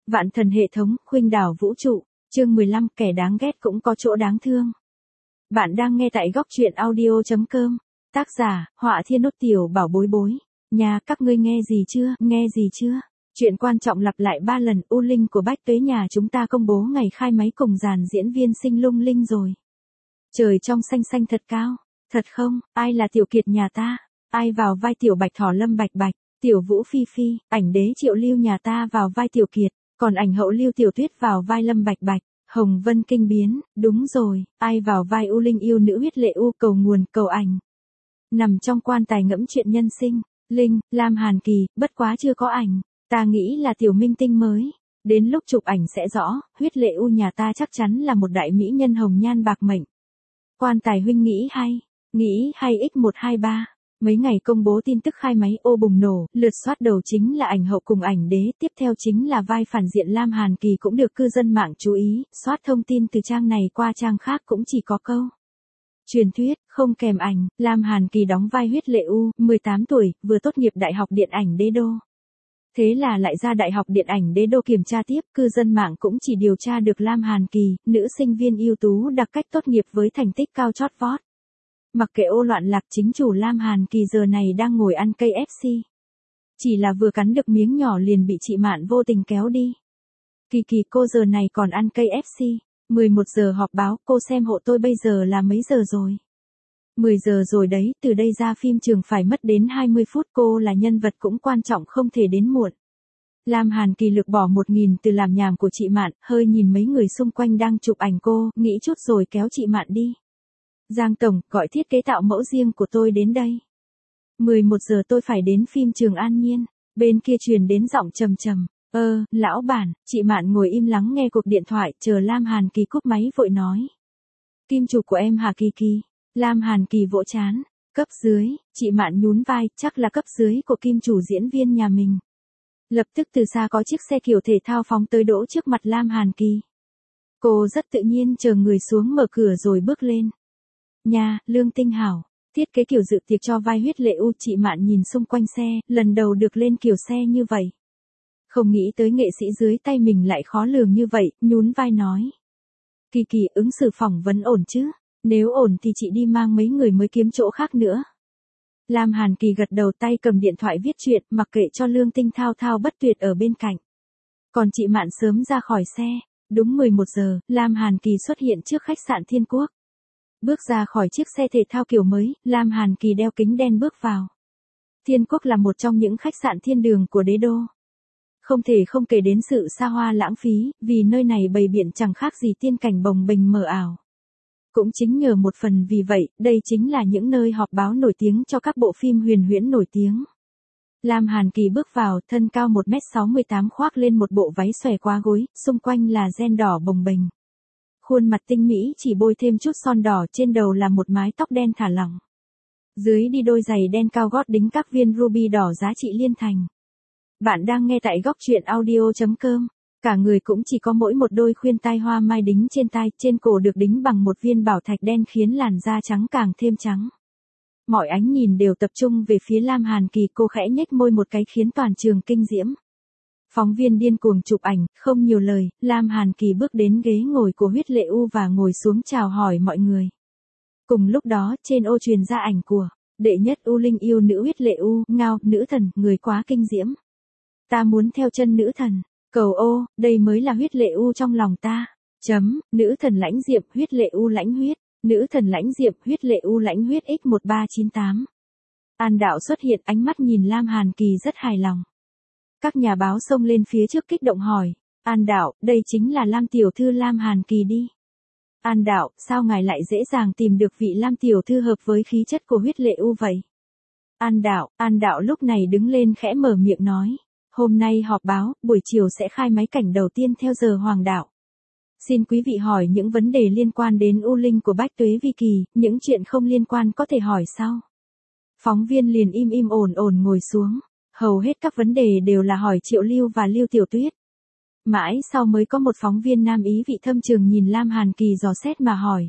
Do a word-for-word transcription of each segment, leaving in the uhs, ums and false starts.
Vạn thần hệ thống, khuynh đảo vũ trụ, chương mười lăm, kẻ đáng ghét cũng có chỗ đáng thương. Bạn đang nghe tại góc truyện audio chấm com. Tác giả, Họa Thiên Nốt Tiểu Bảo bối bối. Nhà, các ngươi nghe gì chưa, nghe gì chưa? Chuyện quan trọng lặp lại ba lần, U Linh của Bách Tuế nhà chúng ta công bố ngày khai máy cùng dàn diễn viên sinh lung linh rồi. Trời trong xanh xanh thật cao, thật không, ai là Tiểu Kiệt nhà ta, ai vào vai Tiểu Bạch Thỏ Lâm Bạch Bạch, Tiểu Vũ Phi Phi, ảnh đế Triệu Lưu nhà ta vào vai Tiểu Kiệt, còn ảnh hậu Lưu Tiểu Tuyết vào vai Lâm Bạch Bạch. Hồng Vân kinh biến, đúng rồi, ai vào vai U Linh yêu nữ huyết lệ U cầu nguồn cầu ảnh. Nằm trong quan tài ngẫm chuyện nhân sinh, Linh, Lam Hàn Kỳ, bất quá chưa có ảnh, ta nghĩ là tiểu minh tinh mới. Đến lúc chụp ảnh sẽ rõ, huyết lệ U nhà ta chắc chắn là một đại mỹ nhân hồng nhan bạc mệnh. Quan tài huynh nghĩ hay, nghĩ hay x một hai ba. Mấy ngày công bố tin tức khai máy ô bùng nổ, lượt soát đầu chính là ảnh hậu cùng ảnh đế, tiếp theo chính là vai phản diện Lam Hàn Kỳ cũng được cư dân mạng chú ý, soát thông tin từ trang này qua trang khác cũng chỉ có câu. Truyền thuyết, không kèm ảnh, Lam Hàn Kỳ đóng vai huyết lệ U, mười tám tuổi, vừa tốt nghiệp Đại học Điện ảnh Đế Đô. Thế là lại ra Đại học Điện ảnh Đế Đô kiểm tra tiếp, cư dân mạng cũng chỉ điều tra được Lam Hàn Kỳ, nữ sinh viên ưu tú đặc cách tốt nghiệp với thành tích cao chót vót. Mặc kệ ô loạn lạc, chính chủ Lam Hàn Kỳ giờ này đang ngồi ăn cây ép xê. Chỉ là vừa cắn được miếng nhỏ liền bị chị Mạn vô tình kéo đi. Kỳ Kỳ cô giờ này còn ăn cây ép xê. mười một giờ họp báo, cô xem hộ tôi bây giờ là mấy giờ rồi? mười giờ rồi đấy, từ đây ra phim trường phải mất đến hai mươi phút, cô là nhân vật cũng quan trọng không thể đến muộn. Lam Hàn Kỳ lược bỏ một nghìn từ làm nhảm của chị Mạn, hơi nhìn mấy người xung quanh đang chụp ảnh cô, nghĩ chút rồi kéo chị Mạn đi. Giang Tổng, gọi thiết kế tạo mẫu riêng của tôi đến đây. mười một giờ tôi phải đến phim trường An Nhiên. Bên kia truyền đến giọng trầm trầm. Ơ, lão bản, chị Mạn ngồi im lắng nghe cuộc điện thoại, chờ Lam Hàn Kỳ cúp máy vội nói. Kim chủ của em hả Kỳ Kỳ? Lam Hàn Kỳ vỗ chán. Cấp dưới, chị Mạn nhún vai, chắc là cấp dưới của kim chủ diễn viên nhà mình. Lập tức từ xa có chiếc xe kiểu thể thao phóng tới đỗ trước mặt Lam Hàn Kỳ. Cô rất tự nhiên chờ người xuống mở cửa rồi bước lên. Nhà, Lương Tinh Hảo, thiết kế kiểu dự tiệc cho vai huyết lệ U, chị Mạn nhìn xung quanh xe, lần đầu được lên kiểu xe như vậy. Không nghĩ tới nghệ sĩ dưới tay mình lại khó lường như vậy, nhún vai nói. Kỳ Kỳ, ứng xử phỏng vấn ổn chứ? Nếu ổn thì chị đi mang mấy người mới kiếm chỗ khác nữa. Lam Hàn Kỳ gật đầu, tay cầm điện thoại viết chuyện, mặc kệ cho Lương Tinh thao thao bất tuyệt ở bên cạnh. Còn chị Mạn sớm ra khỏi xe, đúng mười một giờ, Lam Hàn Kỳ xuất hiện trước khách sạn Thiên Quốc. Bước ra khỏi chiếc xe thể thao kiểu mới, Lam Hàn Kỳ đeo kính đen bước vào. Thiên Quốc là một trong những khách sạn thiên đường của Đế Đô. Không thể không kể đến sự xa hoa lãng phí, vì nơi này bày biện chẳng khác gì tiên cảnh bồng bềnh mờ ảo. Cũng chính nhờ một phần vì vậy, đây chính là những nơi họp báo nổi tiếng cho các bộ phim huyền huyễn nổi tiếng. Lam Hàn Kỳ bước vào, thân cao một mét sáu mươi tám khoác lên một bộ váy xòe quá gối, xung quanh là ren đỏ bồng bềnh. Khuôn mặt tinh mỹ chỉ bôi thêm chút son đỏ, trên đầu là một mái tóc đen thả lỏng. Dưới đi đôi giày đen cao gót đính các viên ruby đỏ giá trị liên thành. Bạn đang nghe tại góc truyện audio chấm com. Cả người cũng chỉ có mỗi một đôi khuyên tai hoa mai đính trên tai, trên cổ được đính bằng một viên bảo thạch đen khiến làn da trắng càng thêm trắng. Mọi ánh nhìn đều tập trung về phía Lam Hàn Kỳ, cô khẽ nhếch môi một cái khiến toàn trường kinh diễm. Phóng viên điên cuồng chụp ảnh, không nhiều lời, Lam Hàn Kỳ bước đến ghế ngồi của huyết lệ U và ngồi xuống chào hỏi mọi người. Cùng lúc đó, trên ô truyền ra ảnh của đệ nhất U Linh yêu nữ huyết lệ U, ngao, nữ thần, người quá kinh diễm. Ta muốn theo chân nữ thần. Cầu ô, đây mới là huyết lệ U trong lòng ta. Chấm, nữ thần lãnh diệm, huyết lệ U lãnh huyết. Nữ thần lãnh diệm, huyết lệ U lãnh huyết x một ba chín tám. An Đạo xuất hiện, ánh mắt nhìn Lam Hàn Kỳ rất hài lòng. Các nhà báo xông lên phía trước kích động hỏi. An Đạo, đây chính là Lam tiểu thư Lam Hàn Kỳ đi. An Đạo, sao ngài lại dễ dàng tìm được vị Lam tiểu thư hợp với khí chất của huyết lệ U vậy? An Đạo, An Đạo lúc này đứng lên khẽ mở miệng nói. Hôm nay họp báo, buổi chiều sẽ khai máy cảnh đầu tiên theo giờ hoàng đạo. Xin quý vị hỏi những vấn đề liên quan đến U Linh của Bách Tuế Vi Kỳ, những chuyện không liên quan có thể hỏi sau. Phóng viên liền im im ổn ổn ngồi xuống. Hầu hết các vấn đề đều là hỏi Triệu Lưu và Lưu Tiểu Tuyết. Mãi sau mới có một phóng viên nam ý vị thâm trường nhìn Lam Hàn Kỳ dò xét mà hỏi.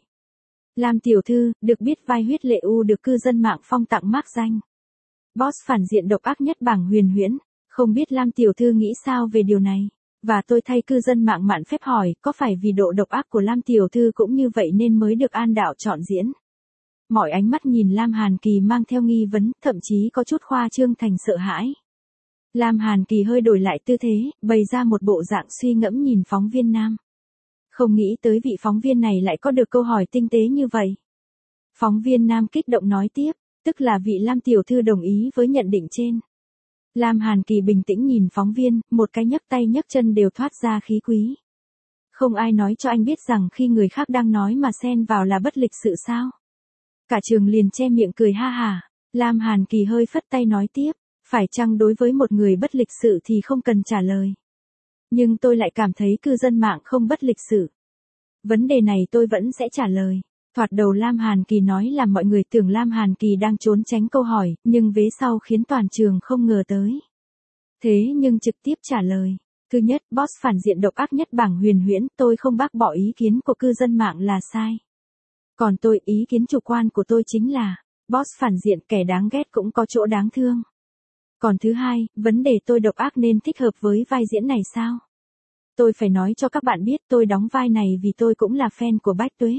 Lam tiểu thư, được biết vai huyết lệ U được cư dân mạng phong tặng mác danh boss phản diện độc ác nhất bảng huyền huyễn. Không biết Lam tiểu thư nghĩ sao về điều này? Và tôi thay cư dân mạng mạn phép hỏi, có phải vì độ độc ác của Lam tiểu thư cũng như vậy nên mới được An đạo chọn diễn? Mọi ánh mắt nhìn Lam Hàn Kỳ mang theo nghi vấn, thậm chí có chút khoa trương thành sợ hãi. Lam Hàn Kỳ hơi đổi lại tư thế, bày ra một bộ dạng suy ngẫm nhìn phóng viên nam. Không nghĩ tới vị phóng viên này lại có được câu hỏi tinh tế như vậy. Phóng viên nam kích động nói tiếp, tức là vị Lam tiểu thư đồng ý với nhận định trên. Lam Hàn Kỳ bình tĩnh nhìn phóng viên, một cái nhấc tay nhấc chân đều thoát ra khí quý. Không ai nói cho anh biết rằng khi người khác đang nói mà xen vào là bất lịch sự sao? Cả trường liền che miệng cười ha hả. Lam Hàn Kỳ hơi phất tay nói tiếp, phải chăng đối với một người bất lịch sự thì không cần trả lời. Nhưng tôi lại cảm thấy cư dân mạng không bất lịch sự. Vấn đề này tôi vẫn sẽ trả lời. Thoạt đầu Lam Hàn Kỳ nói làm mọi người tưởng Lam Hàn Kỳ đang trốn tránh câu hỏi, nhưng vế sau khiến toàn trường không ngờ tới. Thế nhưng trực tiếp trả lời. Thứ nhất, boss phản diện độc ác nhất bảng Huyền Huyễn, tôi không bác bỏ ý kiến của cư dân mạng là sai. Còn tôi, ý kiến chủ quan của tôi chính là, boss phản diện kẻ đáng ghét cũng có chỗ đáng thương. Còn thứ hai, vấn đề tôi độc ác nên thích hợp với vai diễn này sao? Tôi phải nói cho các bạn biết tôi đóng vai này vì tôi cũng là fan của Bách Tuế.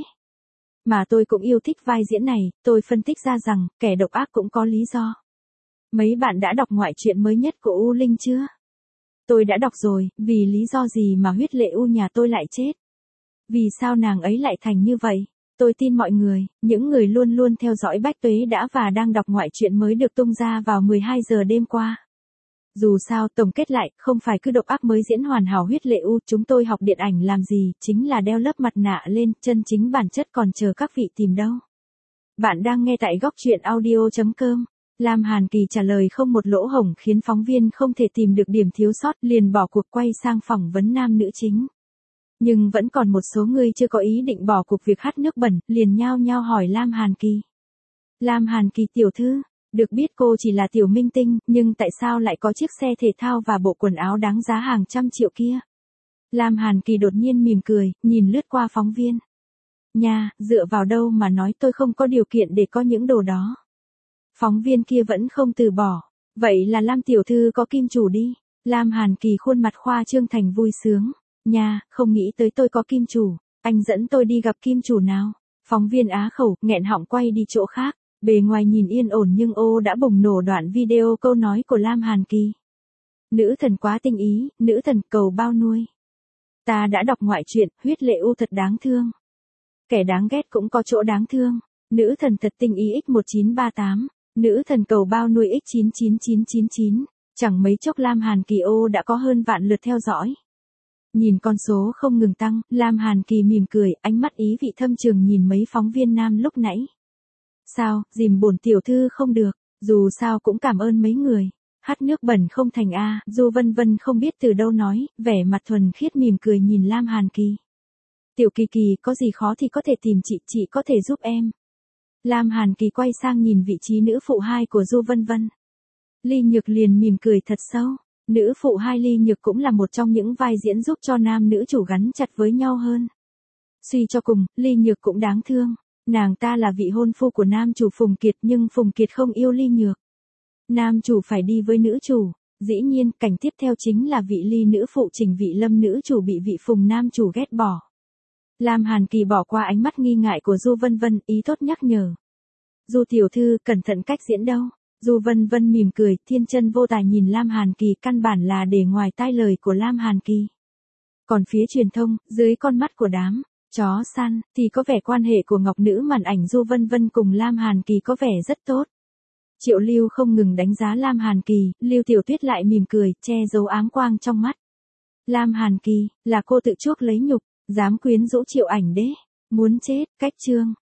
Mà tôi cũng yêu thích vai diễn này, tôi phân tích ra rằng, kẻ độc ác cũng có lý do. Mấy bạn đã đọc ngoại truyện mới nhất của U Linh chưa? Tôi đã đọc rồi, vì lý do gì mà huyết lệ U nhà tôi lại chết? Vì sao nàng ấy lại thành như vậy? Tôi tin mọi người, những người luôn luôn theo dõi Bách Tuế đã và đang đọc ngoại truyện mới được tung ra vào mười hai giờ đêm qua. Dù sao, tổng kết lại, không phải cứ độc ác mới diễn hoàn hảo huyết lệ U, chúng tôi học điện ảnh làm gì, chính là đeo lớp mặt nạ lên, chân chính bản chất còn chờ các vị tìm đâu. Bạn đang nghe tại góc truyện audio chấm com. Lam Hàn Kỳ trả lời không một lỗ hổng khiến phóng viên không thể tìm được điểm thiếu sót, liền bỏ cuộc quay sang phỏng vấn nam nữ chính. Nhưng vẫn còn một số người chưa có ý định bỏ cuộc việc hát nước bẩn, liền nhao nhao hỏi Lam Hàn Kỳ. Lam Hàn Kỳ tiểu thư, được biết cô chỉ là tiểu minh tinh, nhưng tại sao lại có chiếc xe thể thao và bộ quần áo đáng giá hàng trăm triệu kia? Lam Hàn Kỳ đột nhiên mỉm cười, nhìn lướt qua phóng viên. Nha, dựa vào đâu mà nói tôi không có điều kiện để có những đồ đó? Phóng viên kia vẫn không từ bỏ. Vậy là Lam tiểu thư có kim chủ đi. Lam Hàn Kỳ khuôn mặt khoa trương thành vui sướng. Nha, không nghĩ tới tôi có kim chủ. Anh dẫn tôi đi gặp kim chủ nào? Phóng viên á khẩu, nghẹn họng quay đi chỗ khác. Bề ngoài nhìn yên ổn nhưng ô đã bùng nổ đoạn video câu nói của Lam Hàn Kỳ. Nữ thần quá tinh ý, nữ thần cầu bao nuôi. Ta đã đọc ngoại truyện, huyết lệ U thật đáng thương. Kẻ đáng ghét cũng có chỗ đáng thương. Nữ thần thật tinh ý x một chín ba tám. Nữ thần cầu bao nuôi x chín chín chín chín chín. Chẳng mấy chốc Lam Hàn Kỳ ô đã có hơn vạn lượt theo dõi. Nhìn con số không ngừng tăng, Lam Hàn Kỳ mỉm cười, ánh mắt ý vị thâm trường nhìn mấy phóng viên nam lúc nãy. Sao, dìm bổn tiểu thư không được, dù sao cũng cảm ơn mấy người. Hát nước bẩn không thành a, Du Vân Vân không biết từ đâu nói, vẻ mặt thuần khiết mỉm cười nhìn Lam Hàn Kỳ. Tiểu Kỳ Kỳ, có gì khó thì có thể tìm chị, chị có thể giúp em. Lam Hàn Kỳ quay sang nhìn vị trí nữ phụ hai của Du Vân Vân. Ly Nhược liền mỉm cười thật sâu. Nữ phụ hai Ly Nhược cũng là một trong những vai diễn giúp cho nam nữ chủ gắn chặt với nhau hơn. Suy cho cùng, Ly Nhược cũng đáng thương. Nàng ta là vị hôn phu của nam chủ Phùng Kiệt nhưng Phùng Kiệt không yêu Ly Nhược. Nam chủ phải đi với nữ chủ. Dĩ nhiên, cảnh tiếp theo chính là vị Ly nữ phụ Trình Vị Lâm nữ chủ bị vị Phùng nam chủ ghét bỏ. Lam Hàn Kỳ bỏ qua ánh mắt nghi ngại của Du Vân Vân, ý tốt nhắc nhở. Du tiểu thư, cẩn thận cách diễn đâu. Du Vân Vân mỉm cười, thiên chân vô tài nhìn Lam Hàn Kỳ, căn bản là để ngoài tai lời của Lam Hàn Kỳ. Còn phía truyền thông, dưới con mắt của đám chó săn, thì có vẻ quan hệ của ngọc nữ màn ảnh Du Vân Vân cùng Lam Hàn Kỳ có vẻ rất tốt. Triệu Lưu không ngừng đánh giá Lam Hàn Kỳ, Lưu Tiểu Tuyết lại mỉm cười, che giấu ám quang trong mắt. Lam Hàn Kỳ, là cô tự chuốc lấy nhục, dám quyến rũ Triệu Ảnh Đế, muốn chết, cách chương.